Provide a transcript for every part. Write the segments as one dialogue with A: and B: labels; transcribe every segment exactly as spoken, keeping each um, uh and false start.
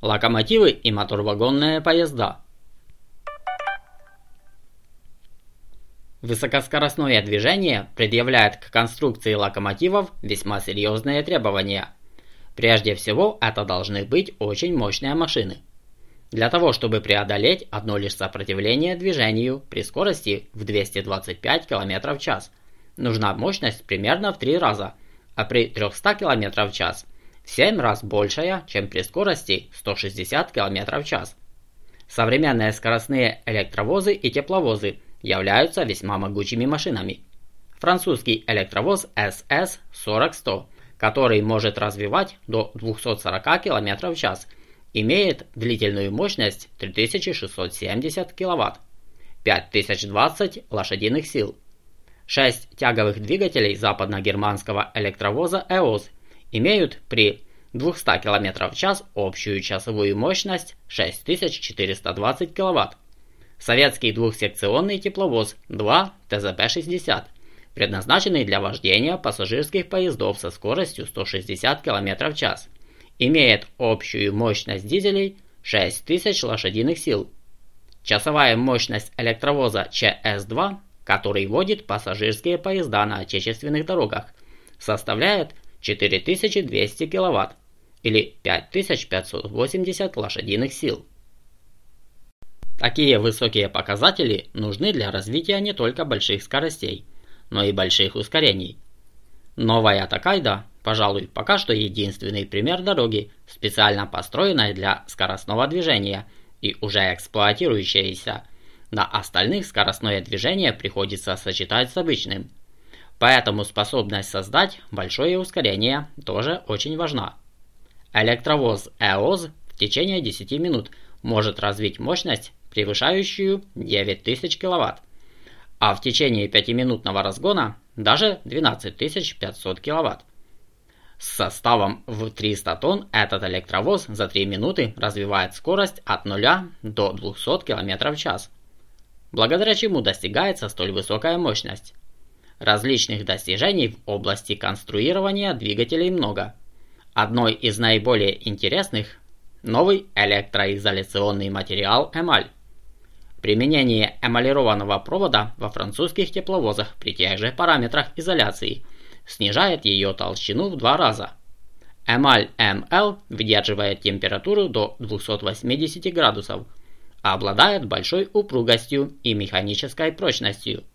A: Локомотивы и моторвагонные поезда. Высокоскоростное движение предъявляет к конструкции локомотивов весьма серьезные требования. Прежде всего, это должны быть очень мощные машины. Для того, чтобы преодолеть одно лишь сопротивление движению при скорости в двести двадцать пять километров в час, нужна мощность примерно в три раза, а при трёхстах километрах в час в семь раз большая, чем при скорости сто шестьдесят километров в час. Современные скоростные электровозы и тепловозы являются весьма могучими машинами. Французский электровоз эс эс сорок сто, который может развивать до двухсот сорока километров в час, имеет длительную мощность три тысячи шестьсот семьдесят киловатт, пять тысяч двадцать лошадиных сил. Шесть тяговых двигателей западно-германского электровоза эос имеют при двухстах километрах в час общую часовую мощность шесть тысяч четыреста двадцать киловатт. Советский двухсекционный тепловоз два тэ зэ пэ шестьдесят, предназначенный для вождения пассажирских поездов со скоростью сто шестьдесят километров в час, имеет общую мощность дизелей шесть тысяч лошадиных сил. Часовая мощность электровоза че эс два, который водит пассажирские поезда на отечественных дорогах, составляет четыре тысячи двести киловатт или пять тысяч пятьсот восемьдесят лошадиных сил. Такие высокие показатели нужны для развития не только больших скоростей, но и больших ускорений. Новая Токайдо, пожалуй, пока что единственный пример дороги, специально построенной для скоростного движения и уже эксплуатирующейся. На остальных скоростное движение приходится сочетать с обычным. Поэтому способность создать большое ускорение тоже очень важна. Электровоз эос в течение десяти минут может развить мощность, превышающую девять тысяч киловатт, а в течение пятиминутного разгона даже двенадцать тысяч пятьсот киловатт. С составом в триста тонн этот электровоз за три минуты развивает скорость от нуля до двухсот километров в час, благодаря чему достигается столь высокая мощность. Различных достижений в области конструирования двигателей много. Одной из наиболее интересных – новый электроизоляционный материал эмаль. Применение эмалированного провода во французских тепловозах при тех же параметрах изоляции снижает ее толщину в два раза. Эмаль эм эл выдерживает температуру до двухсот восьмидесяти градусов, а обладает большой упругостью и механической прочностью.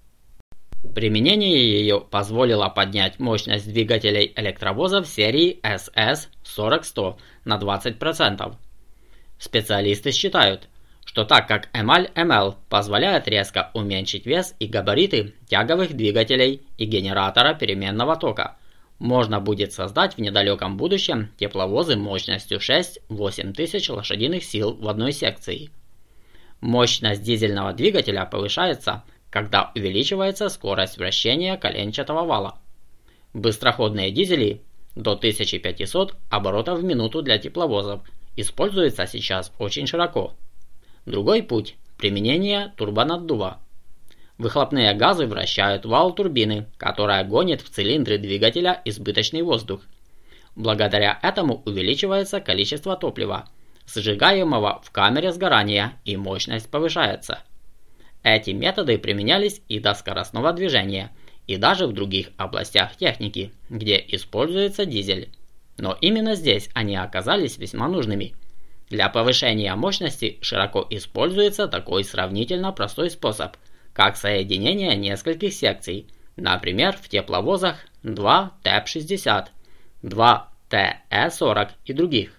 A: Применение ее позволило поднять мощность двигателей электровозов серии эс эс сорок сто на двадцать процентов. Специалисты считают, что так как эмаль эм эл позволяет резко уменьшить вес и габариты тяговых двигателей и генератора переменного тока, можно будет создать в недалеком будущем тепловозы мощностью шесть-восемь тысяч лошадиных сил в одной секции. Мощность дизельного двигателя повышается, когда увеличивается скорость вращения коленчатого вала. Быстроходные дизели до тысячи пятисот оборотов в минуту для тепловозов используются сейчас очень широко. Другой путь – применение турбонаддува. Выхлопные газы вращают вал турбины, которая гонит в цилиндры двигателя избыточный воздух. Благодаря этому увеличивается количество топлива, сжигаемого в камере сгорания, и мощность повышается. Эти методы применялись и до скоростного движения, и даже в других областях техники, где используется дизель. Но именно здесь они оказались весьма нужными. Для повышения мощности широко используется такой сравнительно простой способ, как соединение нескольких секций, например, в тепловозах два тэ пэ шестьдесят, два тэ э сорок и других.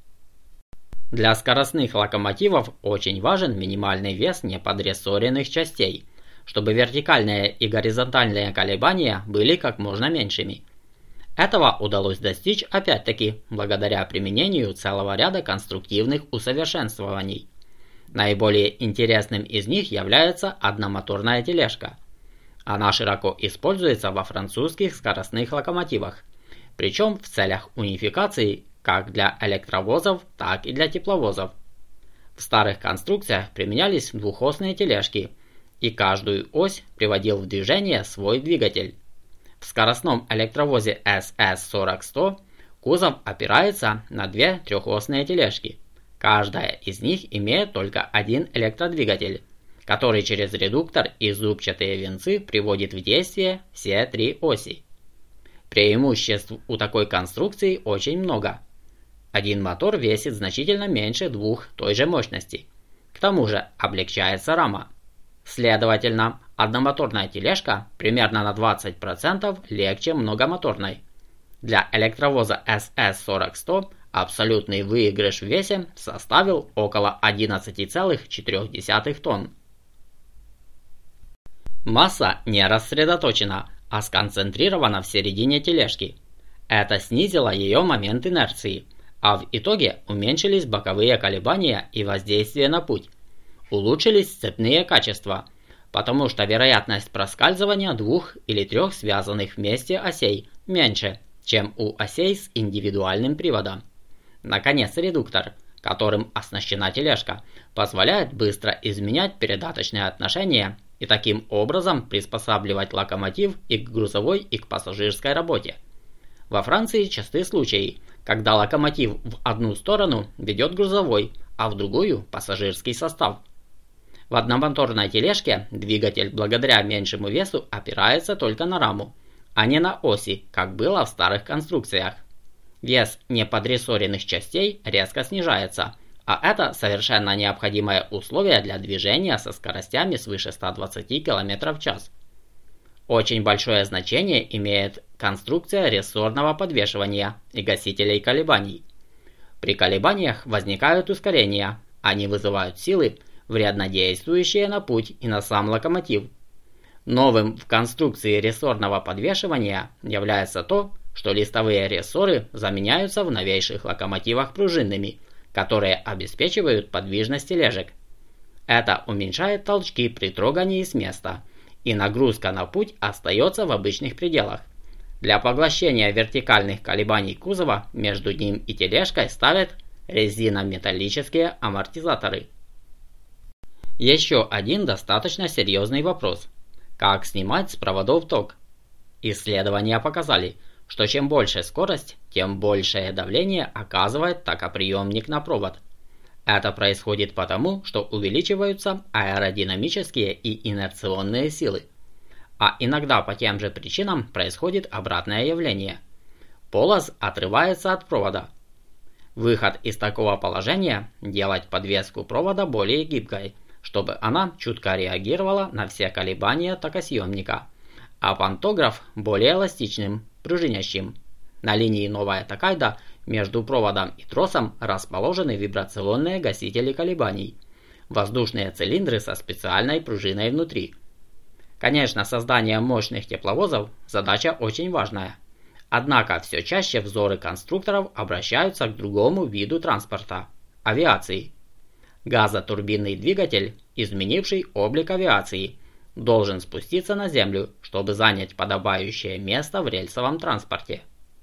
A: Для скоростных локомотивов очень важен минимальный вес неподрессоренных частей, чтобы вертикальные и горизонтальные колебания были как можно меньшими. Этого удалось достичь опять-таки благодаря применению целого ряда конструктивных усовершенствований. Наиболее интересным из них является одномоторная тележка. Она широко используется во французских скоростных локомотивах, причем в целях унификации как для электровозов, так и для тепловозов. В старых конструкциях применялись двухосные тележки, и каждую ось приводил в движение свой двигатель. В скоростном электровозе эс эс сорок сто кузов опирается на две трехосные тележки, Каждая из них имеет только один электродвигатель, который через редуктор и зубчатые венцы приводит в действие все три оси. Преимуществ у такой конструкции очень много. Один мотор весит значительно меньше двух той же мощности. К тому же облегчается рама. Следовательно, одномоторная тележка примерно на двадцать процентов легче многомоторной. Для электровоза эс эс сорок сто абсолютный выигрыш в весе составил около одиннадцать целых четыре десятых тонн. Масса не рассредоточена, а сконцентрирована в середине тележки. Это снизило ее момент инерции, а в итоге уменьшились боковые колебания и воздействие на путь. Улучшились сцепные качества, потому что вероятность проскальзывания двух или трех связанных вместе осей меньше, чем у осей с индивидуальным приводом. Наконец, редуктор, которым оснащена тележка, позволяет быстро изменять передаточные отношения и таким образом приспосабливать локомотив и к грузовой, и к пассажирской работе. Во Франции часты случаи, когда локомотив в одну сторону ведет грузовой, а в другую – пассажирский состав. В одномоторной тележке двигатель благодаря меньшему весу опирается только на раму, а не на оси, как было в старых конструкциях. Вес неподрессоренных частей резко снижается, а это совершенно необходимое условие для движения со скоростями свыше ста двадцати километров в час. Очень большое значение имеет конструкция рессорного подвешивания и гасителей колебаний. При колебаниях возникают ускорения, они вызывают силы, вредно действующие на путь и на сам локомотив. Новым в конструкции рессорного подвешивания является то, что листовые рессоры заменяются в новейших локомотивах пружинными, которые обеспечивают подвижность тележек. Это уменьшает толчки при трогании с места, и нагрузка на путь остается в обычных пределах. Для поглощения вертикальных колебаний кузова между ним и тележкой ставят резинометаллические амортизаторы. Еще один достаточно серьезный вопрос. Как снимать с проводов ток? Исследования показали, что чем больше скорость, тем большее давление оказывает токоприемник на провод. Это происходит потому, что увеличиваются аэродинамические и инерционные силы. А иногда по тем же причинам происходит обратное явление. Полос отрывается от провода. Выход из такого положения – делать подвеску провода более гибкой, чтобы она чутко реагировала на все колебания токосъемника, а пантограф более эластичным, пружинящим. На линии новая Токайдо между проводом и тросом расположены вибрационные гасители колебаний, воздушные цилиндры со специальной пружиной внутри. Конечно, создание мощных тепловозов – задача очень важная. Однако все чаще взоры конструкторов обращаются к другому виду транспорта – авиации. Газотурбинный двигатель, изменивший облик авиации, должен спуститься на землю, чтобы занять подобающее место в рельсовом транспорте.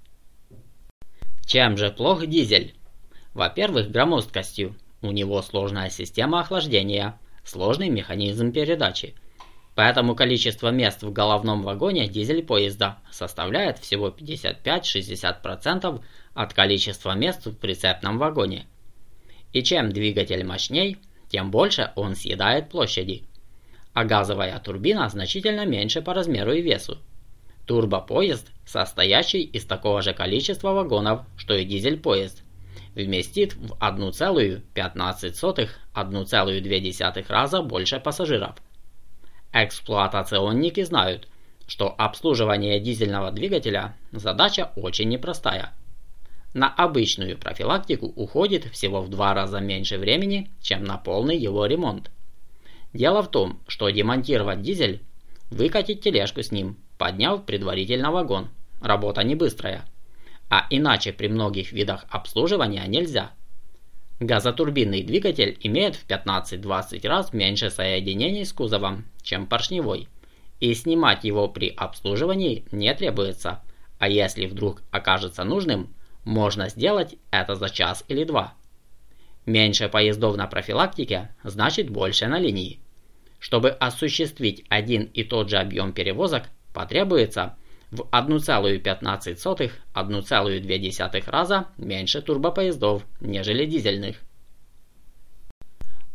A: Чем же плох дизель? Во-первых, громоздкостью. У него сложная система охлаждения, сложный механизм передачи. Поэтому количество мест в головном вагоне дизель-поезда составляет всего пятьдесят пять - шестьдесят процентов от количества мест в прицепном вагоне. И чем двигатель мощней, тем больше он съедает площади. А газовая турбина значительно меньше по размеру и весу. Турбопоезд, состоящий из такого же количества вагонов, что и дизель-поезд, вместит в одна целая пятнадцать сотых - одна целая две десятых раза больше пассажиров. Эксплуатационники знают, что обслуживание дизельного двигателя – задача очень непростая. На обычную профилактику уходит всего в два раза меньше времени, чем на полный его ремонт. Дело в том, что демонтировать дизель, выкатить тележку с ним, подняв предварительно вагон, работа не быстрая. А иначе при многих видах обслуживания нельзя. Газотурбинный двигатель имеет в пятнадцать - двадцать раз меньше соединений с кузовом, чем поршневой, и снимать его при обслуживании не требуется, а если вдруг окажется нужным, можно сделать это за час или два. Меньше поездов на профилактике значит больше на линии. Чтобы осуществить один и тот же объем перевозок, потребуется в одна целая пятнадцать сотых - одна целая две десятых раза меньше турбопоездов, нежели дизельных.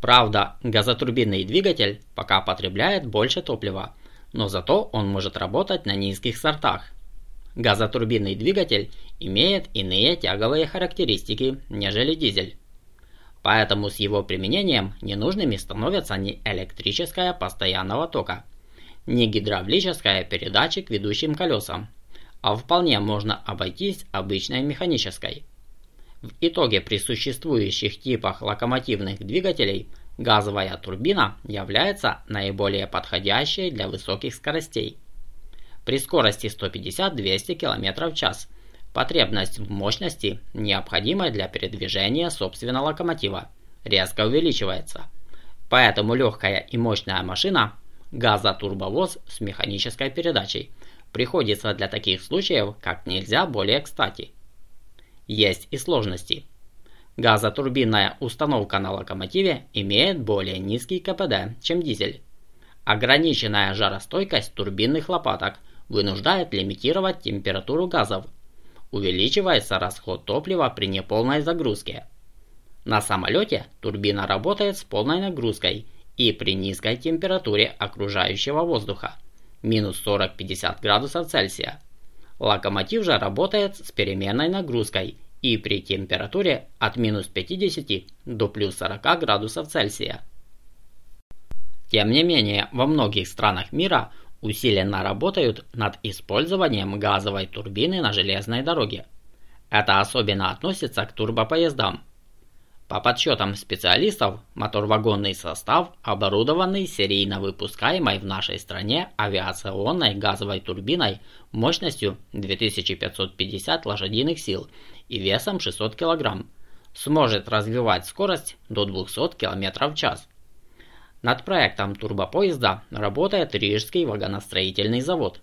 A: Правда, газотурбинный двигатель пока потребляет больше топлива, но зато он может работать на низких сортах. Газотурбинный двигатель имеет иные тяговые характеристики, нежели дизель. Поэтому с его применением ненужными становятся ни электрическая постоянного тока, ни гидравлическая передача к ведущим колесам, а вполне можно обойтись обычной механической. В итоге при существующих типах локомотивных двигателей газовая турбина является наиболее подходящей для высоких скоростей. При скорости сто пятьдесят - двести км в час потребность в мощности, необходимой для передвижения собственно локомотива, резко увеличивается. Поэтому легкая и мощная машина, газотурбовоз с механической передачей, приходится для таких случаев как нельзя более кстати. Есть и сложности. Газотурбинная установка на локомотиве имеет более низкий КПД, чем дизель. Ограниченная жаростойкость турбинных лопаток вынуждает лимитировать температуру газов. Увеличивается расход топлива при неполной загрузке. На самолете турбина работает с полной нагрузкой и при низкой температуре окружающего воздуха минус сорок - пятьдесят градусов Цельсия. Локомотив же работает с переменной нагрузкой и при температуре от минус пятидесяти до плюс сорока градусов Цельсия. Тем не менее, во многих странах мира усиленно работают над использованием газовой турбины на железной дороге. Это особенно относится к турбопоездам. По подсчетам специалистов, моторвагонный состав, оборудованный серийно выпускаемой в нашей стране авиационной газовой турбиной мощностью две тысячи пятьсот пятьдесят лошадиных сил и весом шестьсот килограмм, сможет развивать скорость до двухсот км в час. Над проектом турбопоезда работает Рижский вагоностроительный завод.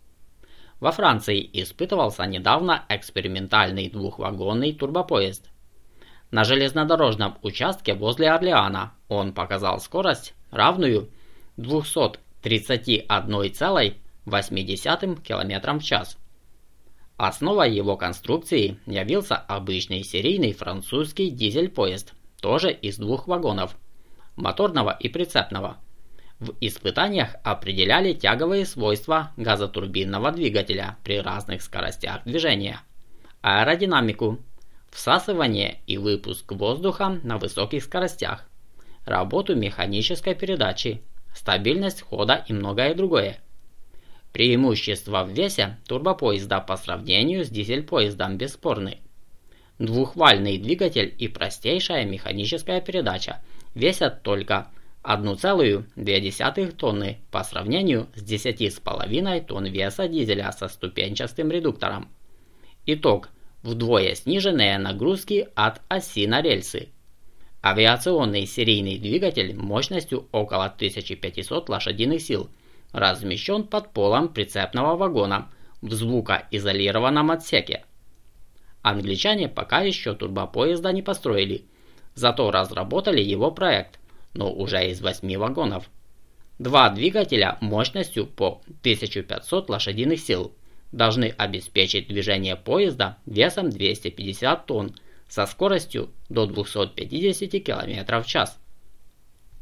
A: Во Франции испытывался недавно экспериментальный двухвагонный турбопоезд. На железнодорожном участке возле Орлеана он показал скорость, равную двухсот тридцати одной целой восьми десятым км в час. Основой его конструкции явился обычный серийный французский дизель-поезд, тоже из двух вагонов, моторного и прицепного. В испытаниях определяли тяговые свойства газотурбинного двигателя при разных скоростях движения, аэродинамику, всасывание и выпуск воздуха на высоких скоростях, работу механической передачи, стабильность хода и многое другое. Преимущества в весе турбопоезда по сравнению с дизель-поездом бесспорны. Двухвальный двигатель и простейшая механическая передача весят только одна целая две десятых тонны по сравнению с десятью с половиной тонн веса дизеля со ступенчатым редуктором. Итог – вдвое сниженные нагрузки от оси на рельсы. Авиационный серийный двигатель мощностью около тысячи пятисот лошадиных сил размещен под полом прицепного вагона в звукоизолированном отсеке. Англичане пока еще турбопоезда не построили, зато разработали его проект, но уже из восьми вагонов. Два двигателя мощностью по тысячу пятьсот лошадиных сил должны обеспечить движение поезда весом двести пятьдесят тонн со скоростью до двухсот пятидесяти км в час.